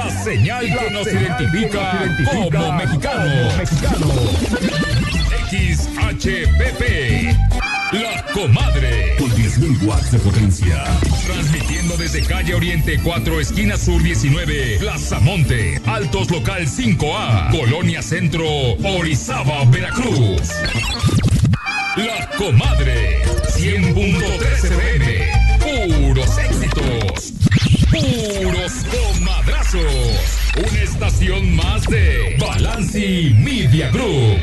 La señal que nos identifica como mexicanos. XHPP, La Comadre. Con 10.000 watts de potencia. Transmitiendo desde calle Oriente 4, esquina Sur 19, Plaza Monte, Altos Local 5A, Colonia Centro, Orizaba, Veracruz. La Comadre, 100.3 FM. Puros éxitos. Puros comadrazos. Una estación más de Balanci Media Group.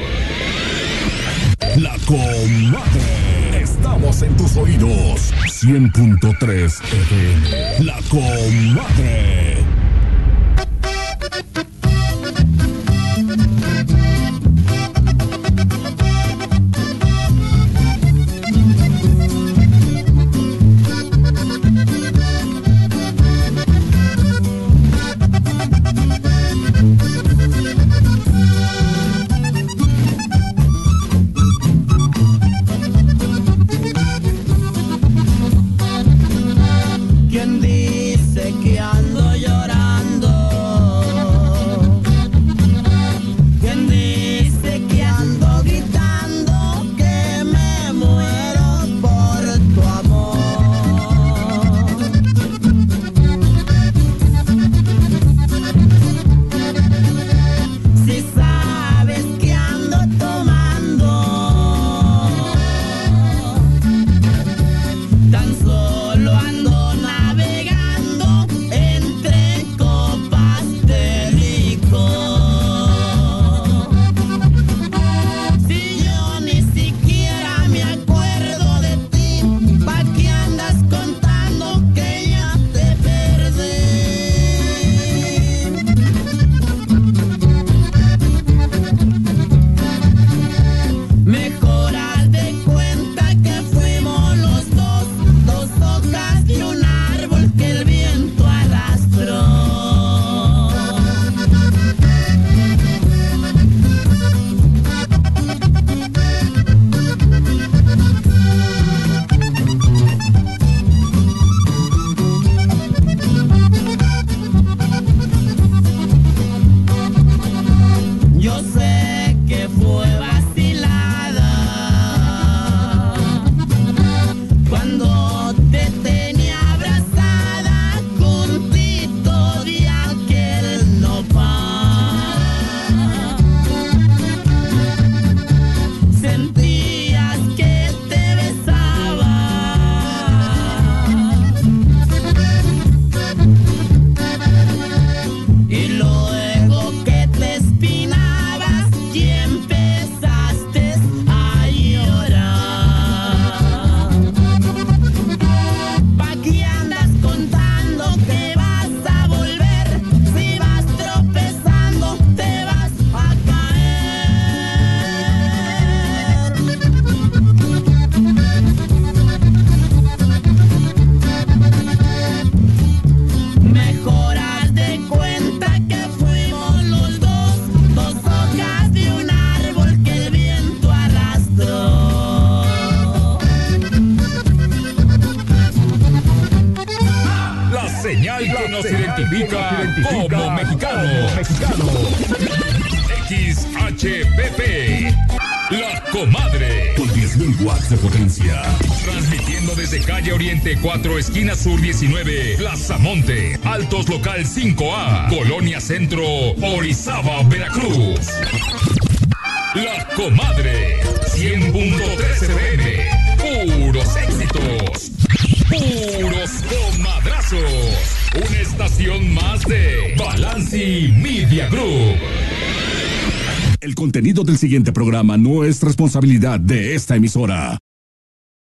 La Comadre. Estamos en tus oídos. 100.3 FM. La Comadre. ¿Quién dice que ando llorando? ¿Quién dice que ando gritando que me muero por tu amor? Si sabes que ando tomando, tan solo ando navegando entre copas de licor. Si yo ni siquiera me acuerdo de ti, ¿pa' qué andas contando que ya te perdí? Mejor haz de cuenta que fuimos los dos hojas de un árbol que el viento arrastró. Yo sé que fue vacilada cuando te tenía abrazada juntito de aquel nopal. Sentías que te besaba y luego que te espinabas y empezaste a llorar. ¿Pa' qué andas contando que vas a volver? Si vas tropezando te vas a caer. Mejor haz de cuenta que fuimos los dos hojas de un árbol que el viento arrastró. La señal que nos identifica como mexicanos. XHPP, La Comadre. Con 10.000 watts de potencia. Transmitiendo desde calle Oriente 4, esquina Sur 19, Plaza Monte, Altos Local 5A, Colonia Centro, Orizaba, Veracruz. La Comadre, 100.3 FM. Puros éxitos. Puros comadrazos. Una estación más de Balanci Media Group. El contenido del siguiente programa no es responsabilidad de esta emisora.